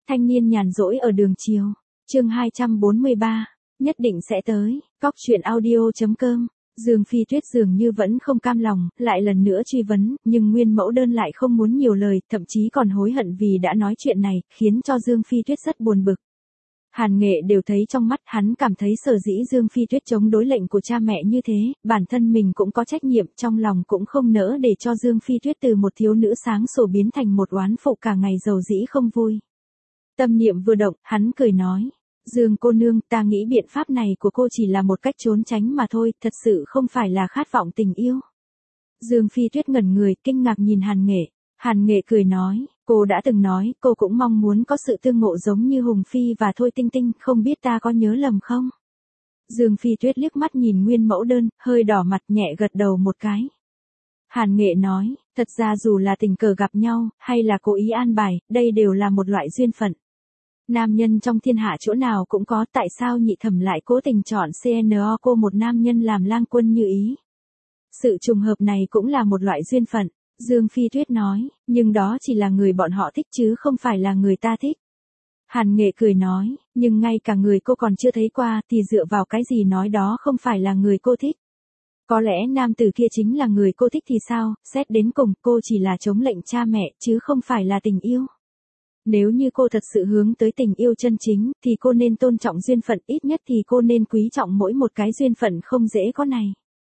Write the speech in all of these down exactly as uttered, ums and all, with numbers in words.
Thanh niên nhàn rỗi ở đường chiều. Chương hai trăm bốn mươi ba, nhất định sẽ tới. Cóc truyện audio chấm com. Dương Phi Tuyết dường như vẫn không cam lòng, lại lần nữa truy vấn, nhưng Nguyên Mẫu Đơn lại không muốn nhiều lời, thậm chí còn hối hận vì đã nói chuyện này, khiến cho Dương Phi Tuyết rất buồn bực. Hàn Nghệ đều thấy trong mắt, hắn cảm thấy sở dĩ Dương Phi Tuyết chống đối lệnh của cha mẹ như thế, bản thân mình cũng có trách nhiệm, trong lòng cũng không nỡ để cho Dương Phi Tuyết từ một thiếu nữ sáng sủa biến thành một oán phụ cả ngày giàu dĩ không vui. Tâm niệm vừa động, hắn cười nói, Dương cô nương, ta nghĩ biện pháp này của cô chỉ là một cách trốn tránh mà thôi, thật sự không phải là khát vọng tình yêu. Dương Phi Tuyết ngẩn người, kinh ngạc nhìn Hàn Nghệ. Hàn Nghệ cười nói, cô đã từng nói, cô cũng mong muốn có sự tương ngộ giống như Hùng Phi và Thôi Tinh Tinh, không biết ta có nhớ lầm không? Dương Phi Tuyết liếc mắt nhìn Nguyên Mẫu Đơn, hơi đỏ mặt nhẹ gật đầu một cái. Hàn Nghệ nói, thật ra dù là tình cờ gặp nhau, hay là cố ý an bài, đây đều là một loại duyên phận. Nam nhân trong thiên hạ chỗ nào cũng có, tại sao nhị thẩm lại cố tình chọn xê en o cô một nam nhân làm lang quân như ý? Sự trùng hợp này cũng là một loại duyên phận, Dương Phi Tuyết nói, nhưng đó chỉ là người bọn họ thích chứ không phải là người ta thích. Hàn Nghệ cười nói, nhưng ngay cả người cô còn chưa thấy qua thì dựa vào cái gì nói đó không phải là người cô thích? Có lẽ nam tử kia chính là người cô thích thì sao, xét đến cùng cô chỉ là chống lệnh cha mẹ chứ không phải là tình yêu. Nếu như cô thật sự hướng tới tình yêu chân chính, thì cô nên tôn trọng duyên phận, ít nhất thì cô nên quý trọng mỗi một cái duyên phận không dễ có này.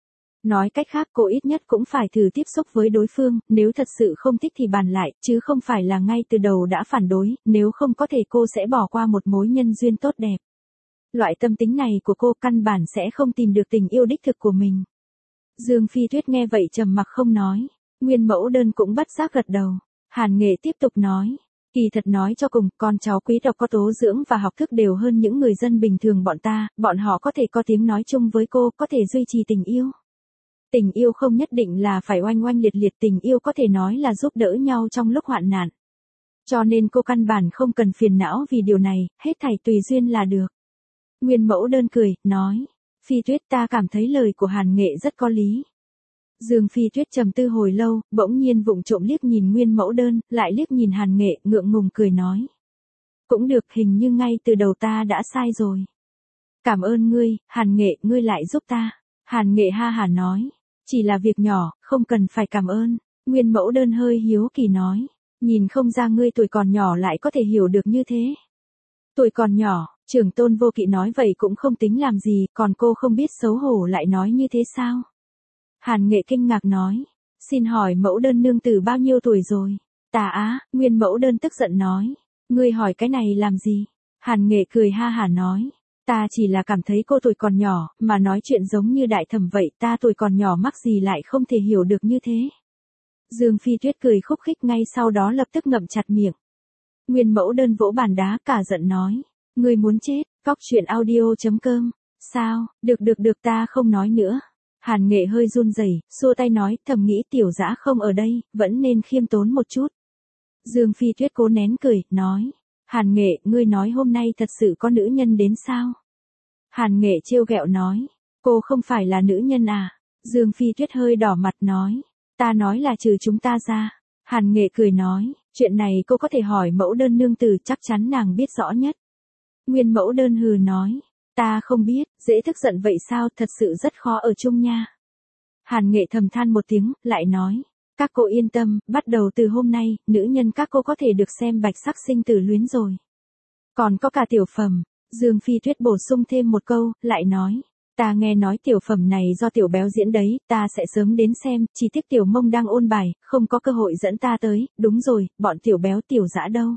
Nói cách khác cô ít nhất cũng phải thử tiếp xúc với đối phương, nếu thật sự không thích thì bàn lại, chứ không phải là ngay từ đầu đã phản đối, nếu không có thể cô sẽ bỏ qua một mối nhân duyên tốt đẹp. Loại tâm tính này của cô căn bản sẽ không tìm được tình yêu đích thực của mình. Dương Phi Tuyết nghe vậy trầm mặc không nói, Nguyên Mẫu Đơn cũng bất giác gật đầu. Hàn Nghệ tiếp tục nói, kỳ thật nói cho cùng, con cháu quý tộc có tố dưỡng và học thức đều hơn những người dân bình thường bọn ta, bọn họ có thể có tiếng nói chung với cô, có thể duy trì tình yêu. Tình yêu không nhất định là phải oanh oanh liệt liệt, tình yêu có thể nói là giúp đỡ nhau trong lúc hoạn nạn. Cho nên cô căn bản không cần phiền não vì điều này, hết thảy tùy duyên là được. Nguyên Mẫu Đơn cười, nói, Phi Tuyết, ta cảm thấy lời của Hàn Nghệ rất có lý. Dương Phi Tuyết trầm tư hồi lâu, bỗng nhiên vụng trộm liếc nhìn Nguyên Mẫu Đơn, lại liếc nhìn Hàn Nghệ, ngượng ngùng cười nói. Cũng được, hình như ngay từ đầu ta đã sai rồi. Cảm ơn ngươi, Hàn Nghệ, ngươi lại giúp ta. Hàn Nghệ ha hả nói, chỉ là việc nhỏ, không cần phải cảm ơn. Nguyên Mẫu Đơn hơi hiếu kỳ nói, nhìn không ra ngươi tuổi còn nhỏ lại có thể hiểu được như thế. Tuổi còn nhỏ, Trưởng Tôn Vô Kỵ nói vậy cũng không tính làm gì, còn cô không biết xấu hổ lại nói như thế sao? Hàn Nghệ kinh ngạc nói, xin hỏi Mẫu Đơn nương tử bao nhiêu tuổi rồi? Tà á, Nguyên Mẫu Đơn tức giận nói, ngươi hỏi cái này làm gì? Hàn Nghệ cười ha hả nói, ta chỉ là cảm thấy cô tuổi còn nhỏ, mà nói chuyện giống như đại thẩm vậy, ta tuổi còn nhỏ mắc gì lại không thể hiểu được như thế. Dương Phi Tuyết cười khúc khích, ngay sau đó lập tức ngậm chặt miệng. Nguyên Mẫu Đơn vỗ bàn đá cả giận nói, ngươi muốn chết, cóc truyện audio chấm com. Sao, được được được, ta không nói nữa. Hàn Nghệ hơi run rẩy, xua tay nói, thầm nghĩ Tiểu Dã không ở đây, vẫn nên khiêm tốn một chút. Dương Phi Tuyết cố nén cười, nói, Hàn Nghệ, ngươi nói hôm nay thật sự có nữ nhân đến sao? Hàn Nghệ trêu ghẹo nói, cô không phải là nữ nhân à? Dương Phi Tuyết hơi đỏ mặt nói, ta nói là trừ chúng ta ra. Hàn Nghệ cười nói, chuyện này cô có thể hỏi Mẫu Đơn nương tử, chắc chắn nàng biết rõ nhất. Nguyên Mẫu Đơn hừ nói, ta không biết, dễ tức giận vậy sao, thật sự rất khó ở chung nha. Hàn Nghệ thầm than một tiếng, lại nói, các cô yên tâm, bắt đầu từ hôm nay, nữ nhân các cô có thể được xem bạch sắc sinh tử luyến rồi. Còn có cả tiểu phẩm. Dương Phi Tuyết bổ sung thêm một câu, lại nói, ta nghe nói tiểu phẩm này do Tiểu Béo diễn đấy, ta sẽ sớm đến xem, chỉ tiếc Tiểu Mông đang ôn bài, không có cơ hội dẫn ta tới. Đúng rồi, bọn Tiểu Béo Tiểu Dã đâu?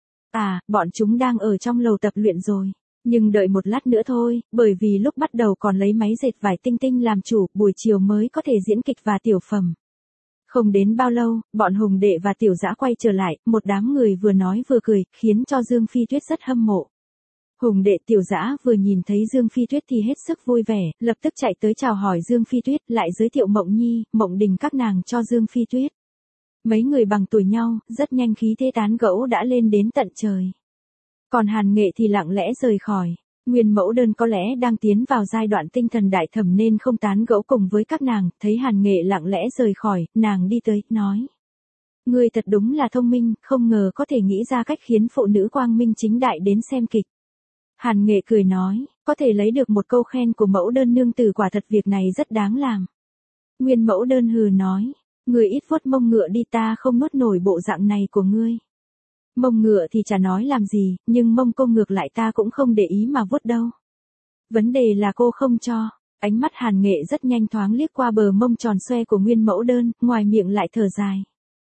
À, bọn chúng đang ở trong lầu tập luyện rồi. Nhưng đợi một lát nữa thôi, bởi vì lúc bắt đầu còn lấy máy dệt vải Tinh Tinh làm chủ, buổi chiều mới có thể diễn kịch và tiểu phẩm. Không đến bao lâu, bọn Hùng Đệ và Tiểu Dã quay trở lại, một đám người vừa nói vừa cười, khiến cho Dương Phi Tuyết rất hâm mộ. Hùng Đệ Tiểu Dã vừa nhìn thấy Dương Phi Tuyết thì hết sức vui vẻ, lập tức chạy tới chào hỏi Dương Phi Tuyết, lại giới thiệu Mộng Nhi, Mộng Đình các nàng cho Dương Phi Tuyết. Mấy người bằng tuổi nhau, rất nhanh khí thế tán gẫu đã lên đến tận trời. Còn Hàn Nghệ thì lặng lẽ rời khỏi. Nguyên Mẫu Đơn có lẽ đang tiến vào giai đoạn tinh thần đại thẩm nên không tán gẫu cùng với các nàng, thấy Hàn Nghệ lặng lẽ rời khỏi, nàng đi tới, nói. Ngươi thật đúng là thông minh, không ngờ có thể nghĩ ra cách khiến phụ nữ quang minh chính đại đến xem kịch. Hàn Nghệ cười nói, có thể lấy được một câu khen của mẫu đơn nương tử quả thật việc này rất đáng làm. Nguyên mẫu đơn hừ nói, ngươi ít vuốt mông ngựa đi, ta không nuốt nổi bộ dạng này của ngươi. Mông ngựa thì chả nói làm gì, nhưng mông cô ngược lại ta cũng không để ý mà vuốt đâu. Vấn đề là cô không cho. Ánh mắt Hàn Nghệ rất nhanh thoáng liếc qua bờ mông tròn xoe của Nguyên mẫu đơn, ngoài miệng lại thở dài.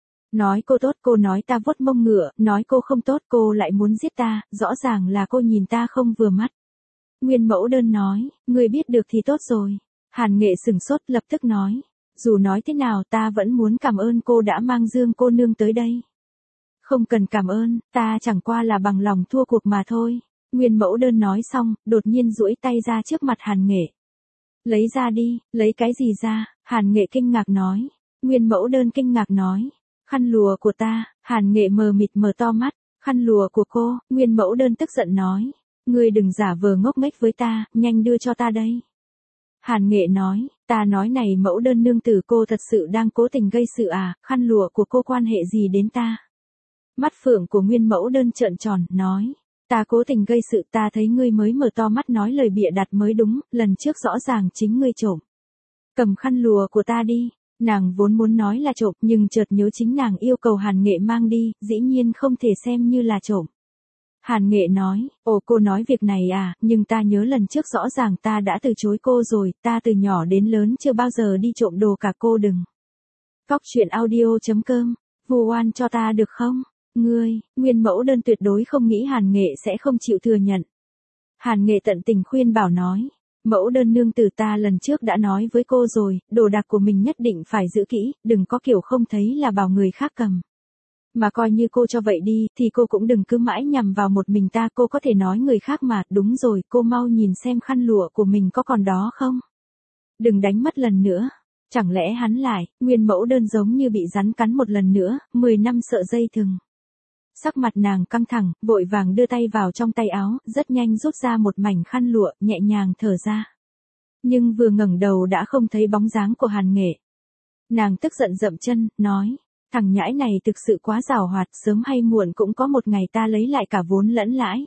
Nói cô tốt, cô nói ta vuốt mông ngựa, nói cô không tốt, cô lại muốn giết ta, rõ ràng là cô nhìn ta không vừa mắt. Nguyên mẫu đơn nói, người biết được thì tốt rồi. Hàn Nghệ sửng sốt lập tức nói, dù nói thế nào ta vẫn muốn cảm ơn cô đã mang Dương cô nương tới đây. Không cần cảm ơn, ta chẳng qua là bằng lòng thua cuộc mà thôi. Nguyên mẫu đơn nói xong, đột nhiên duỗi tay ra trước mặt Hàn Nghệ. Lấy ra đi, lấy cái gì ra? Hàn Nghệ kinh ngạc nói. Nguyên mẫu đơn kinh ngạc nói. Khăn lụa của ta. Hàn Nghệ mờ mịt mở to mắt. Khăn lụa của cô. Nguyên mẫu đơn tức giận nói. Ngươi đừng giả vờ ngốc nghếch với ta, nhanh đưa cho ta đây. Hàn Nghệ nói, ta nói này mẫu đơn nương tử, cô thật sự đang cố tình gây sự à, khăn lụa của cô quan hệ gì đến ta? Mắt phượng của Nguyên mẫu đơn trợn tròn, nói. Ta cố tình gây sự, ta thấy ngươi mới mở to mắt nói lời bịa đặt mới đúng, lần trước rõ ràng chính ngươi trộm. Cầm khăn lụa của ta đi. Nàng vốn muốn nói là trộm, nhưng chợt nhớ chính nàng yêu cầu Hàn Nghệ mang đi, dĩ nhiên không thể xem như là trộm. Hàn Nghệ nói, ồ cô nói việc này à, nhưng ta nhớ lần trước rõ ràng ta đã từ chối cô rồi, ta từ nhỏ đến lớn chưa bao giờ đi trộm đồ cả, cô đừng. Cóc truyện audio chấm com, vu oan cho ta được không? Ngươi, Nguyên mẫu đơn tuyệt đối không nghĩ Hàn Nghệ sẽ không chịu thừa nhận. Hàn Nghệ tận tình khuyên bảo nói, mẫu đơn nương tử, ta lần trước đã nói với cô rồi, đồ đạc của mình nhất định phải giữ kỹ, đừng có kiểu không thấy là bảo người khác cầm. Mà coi như cô cho vậy đi, thì cô cũng đừng cứ mãi nhằm vào một mình ta, cô có thể nói người khác mà, đúng rồi, cô mau nhìn xem khăn lụa của mình có còn đó không? Đừng đánh mất lần nữa. Chẳng lẽ hắn lại, Nguyên mẫu đơn giống như bị rắn cắn một lần nữa, mười năm sợ dây thừng. Sắc mặt nàng căng thẳng, vội vàng đưa tay vào trong tay áo, rất nhanh rút ra một mảnh khăn lụa, nhẹ nhàng thở ra. Nhưng vừa ngẩng đầu đã không thấy bóng dáng của Hàn Nghệ. Nàng tức giận dậm chân, nói, thằng nhãi này thực sự quá giàu hoạt, sớm hay muộn cũng có một ngày ta lấy lại cả vốn lẫn lãi.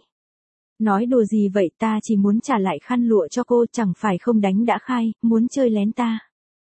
Nói đùa gì vậy, ta chỉ muốn trả lại khăn lụa cho cô, chẳng phải không đánh đã khai, muốn chơi lén ta.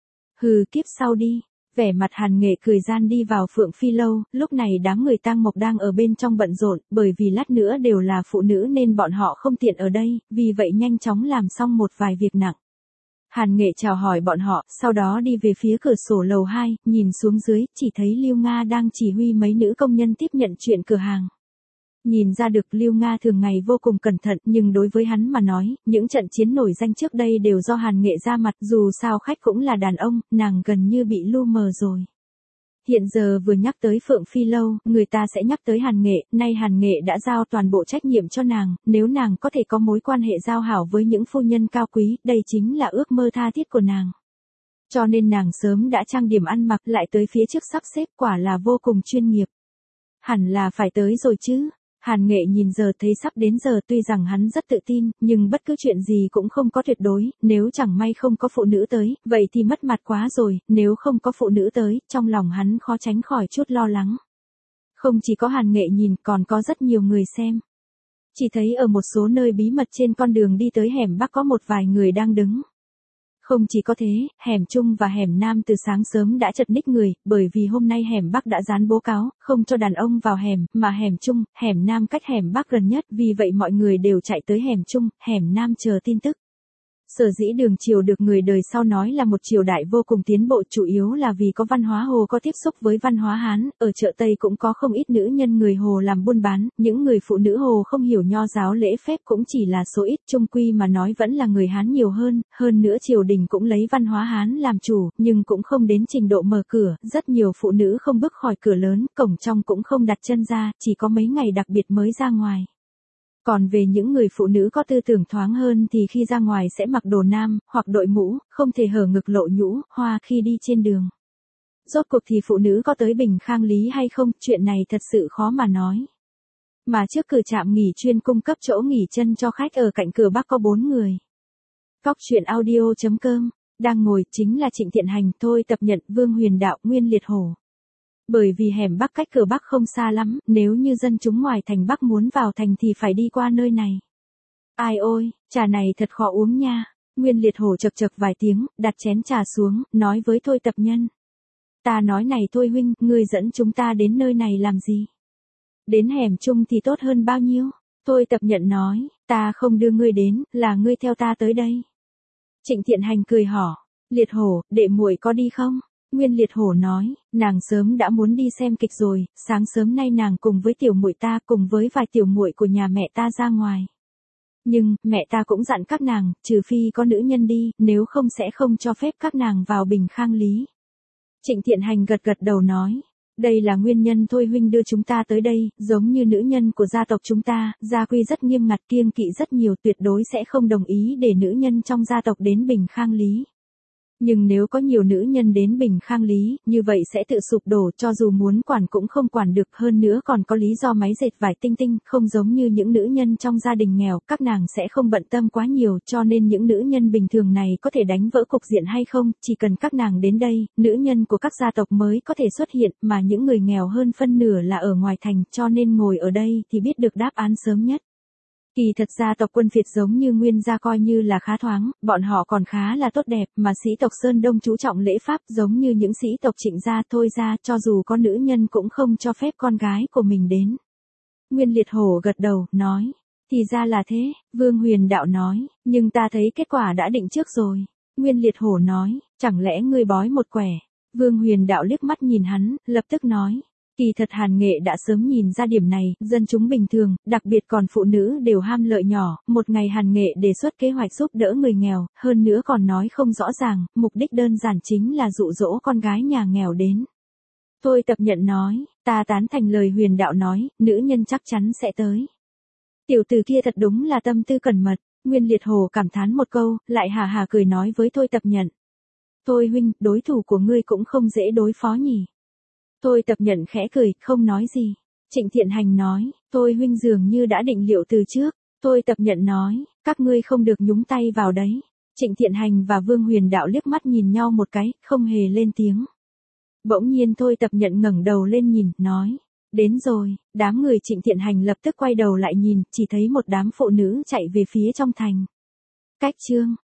Hừ, kiếp sau đi. Vẻ mặt Hàn Nghệ cười gian đi vào Phượng Phi lâu, lúc này đám người tang mộc đang ở bên trong bận rộn, bởi vì lát nữa đều là phụ nữ nên bọn họ không tiện ở đây, vì vậy nhanh chóng làm xong một vài việc nặng. Hàn Nghệ chào hỏi bọn họ, sau đó đi về phía cửa sổ lầu hai, nhìn xuống dưới, chỉ thấy Lưu Nga đang chỉ huy mấy nữ công nhân tiếp nhận chuyện cửa hàng. Nhìn ra được Lưu Nga thường ngày vô cùng cẩn thận, nhưng đối với hắn mà nói, những trận chiến nổi danh trước đây đều do Hàn Nghệ ra mặt, dù sao khách cũng là đàn ông, nàng gần như bị lu mờ rồi. Hiện giờ vừa nhắc tới Phượng Phi lâu, người ta sẽ nhắc tới Hàn Nghệ, nay Hàn Nghệ đã giao toàn bộ trách nhiệm cho nàng, nếu nàng có thể có mối quan hệ giao hảo với những phu nhân cao quý, đây chính là ước mơ tha thiết của nàng. Cho nên nàng sớm đã trang điểm ăn mặc lại tới phía trước sắp xếp, quả là vô cùng chuyên nghiệp. Hẳn là phải tới rồi chứ. Hàn Nghệ nhìn giờ thấy sắp đến giờ, tuy rằng hắn rất tự tin, nhưng bất cứ chuyện gì cũng không có tuyệt đối, nếu chẳng may không có phụ nữ tới, vậy thì mất mặt quá rồi, nếu không có phụ nữ tới, trong lòng hắn khó tránh khỏi chút lo lắng. Không chỉ có Hàn Nghệ nhìn, còn có rất nhiều người xem. Chỉ thấy ở một số nơi bí mật trên con đường đi tới hẻm Bắc có một vài người đang đứng. Không chỉ có thế, hẻm Trung và hẻm Nam từ sáng sớm đã chật ních người, bởi vì hôm nay hẻm Bắc đã dán bố cáo, không cho đàn ông vào hẻm, mà hẻm Trung, hẻm Nam cách hẻm Bắc gần nhất, vì vậy mọi người đều chạy tới hẻm Trung, hẻm Nam chờ tin tức. Sở dĩ đường triều được người đời sau nói là một triều đại vô cùng tiến bộ, chủ yếu là vì có văn hóa Hồ, có tiếp xúc với văn hóa Hán, ở chợ Tây cũng có không ít nữ nhân người Hồ làm buôn bán, những người phụ nữ Hồ không hiểu nho giáo lễ phép cũng chỉ là số ít, chung quy mà nói vẫn là người Hán nhiều hơn, hơn nữa triều đình cũng lấy văn hóa Hán làm chủ, nhưng cũng không đến trình độ mở cửa, rất nhiều phụ nữ không bước khỏi cửa lớn, cổng trong cũng không đặt chân ra, chỉ có mấy ngày đặc biệt mới ra ngoài. Còn về những người phụ nữ có tư tưởng thoáng hơn thì khi ra ngoài sẽ mặc đồ nam, hoặc đội mũ, không thể hở ngực lộ nhũ, hoa khi đi trên đường. Rốt cuộc thì phụ nữ có tới bình khang lý hay không, chuyện này thật sự khó mà nói. Mà trước cửa trạm nghỉ chuyên cung cấp chỗ nghỉ chân cho khách ở cạnh cửa Bắc có bốn người. Cóc truyện audio chấm com, đang ngồi chính là Trịnh Thiện Hành, thôi tập nhận Vương Huyền Đạo, Nguyên Liệt Hổ. Bởi vì hẻm Bắc cách cửa Bắc không xa lắm, nếu như dân chúng ngoài thành Bắc muốn vào thành thì phải đi qua nơi này. Ai ôi, trà này thật khó uống nha. Nguyên Liệt Hổ chậc chậc vài tiếng, đặt chén trà xuống, nói với Thôi Tập Nhân. Ta nói này Thôi huynh, ngươi dẫn chúng ta đến nơi này làm gì? Đến hẻm chung thì tốt hơn bao nhiêu? Thôi Tập Nhận nói, ta không đưa ngươi đến, là ngươi theo ta tới đây. Trịnh Thiện Hành cười hỏi, Liệt Hổ, đệ muội có đi không? Nguyên Liệt Hổ nói, nàng sớm đã muốn đi xem kịch rồi, sáng sớm nay nàng cùng với tiểu muội ta cùng với vài tiểu muội của nhà mẹ ta ra ngoài. Nhưng, mẹ ta cũng dặn các nàng, trừ phi có nữ nhân đi, nếu không sẽ không cho phép các nàng vào Bình Khang Lý. Trịnh Thiện Hành gật gật đầu nói, đây là nguyên nhân Thôi huynh đưa chúng ta tới đây, giống như nữ nhân của gia tộc chúng ta, gia quy rất nghiêm ngặt kiêng kỵ rất nhiều, tuyệt đối sẽ không đồng ý để nữ nhân trong gia tộc đến Bình Khang Lý. Nhưng nếu có nhiều nữ nhân đến Bình Khang Lý, như vậy sẽ tự sụp đổ, cho dù muốn quản cũng không quản được, hơn nữa còn có lý do máy dệt vải tinh tinh, không giống như những nữ nhân trong gia đình nghèo, các nàng sẽ không bận tâm quá nhiều, cho nên những nữ nhân bình thường này có thể đánh vỡ cục diện hay không, chỉ cần các nàng đến đây, nữ nhân của các gia tộc mới có thể xuất hiện, mà những người nghèo hơn phân nửa là ở ngoài thành, cho nên ngồi ở đây thì biết được đáp án sớm nhất. Kỳ thật gia tộc Quân Việt giống như Nguyên gia coi như là khá thoáng, bọn họ còn khá là tốt đẹp, mà sĩ tộc Sơn Đông chú trọng lễ pháp giống như những sĩ tộc Trịnh gia Thôi gia, cho dù có nữ nhân cũng không cho phép con gái của mình đến. Nguyên Liệt Hổ gật đầu, nói, thì ra là thế. Vương Huyền Đạo nói, nhưng ta thấy kết quả đã định trước rồi. Nguyên Liệt Hổ nói, chẳng lẽ ngươi bói một quẻ? Vương Huyền Đạo liếc mắt nhìn hắn, lập tức nói, kỳ thật Hàn Nghệ đã sớm nhìn ra điểm này, dân chúng bình thường, đặc biệt còn phụ nữ đều ham lợi nhỏ, một ngày Hàn Nghệ đề xuất kế hoạch giúp đỡ người nghèo, hơn nữa còn nói không rõ ràng, mục đích đơn giản chính là dụ dỗ con gái nhà nghèo đến. Thôi Tập Nhận nói, ta tán thành lời Huyền Đạo nói, nữ nhân chắc chắn sẽ tới. Tiểu tử kia thật đúng là tâm tư cẩn mật. Nguyên Liệt Hổ cảm thán một câu, lại hà hà cười nói với Thôi Tập Nhận. Thôi huynh, đối thủ của ngươi cũng không dễ đối phó nhỉ. Thôi Tập Nhận khẽ cười, không nói gì. Trịnh Thiện Hành nói, Thôi huynh dường như đã định liệu từ trước. Thôi Tập Nhận nói, các ngươi không được nhúng tay vào đấy. Trịnh Thiện Hành và Vương Huyền Đạo liếc mắt nhìn nhau một cái, không hề lên tiếng. Bỗng nhiên Thôi Tập Nhận ngẩng đầu lên nhìn, nói, đến rồi. Đám người Trịnh Thiện Hành lập tức quay đầu lại nhìn, chỉ thấy một đám phụ nữ chạy về phía trong thành. Cách chương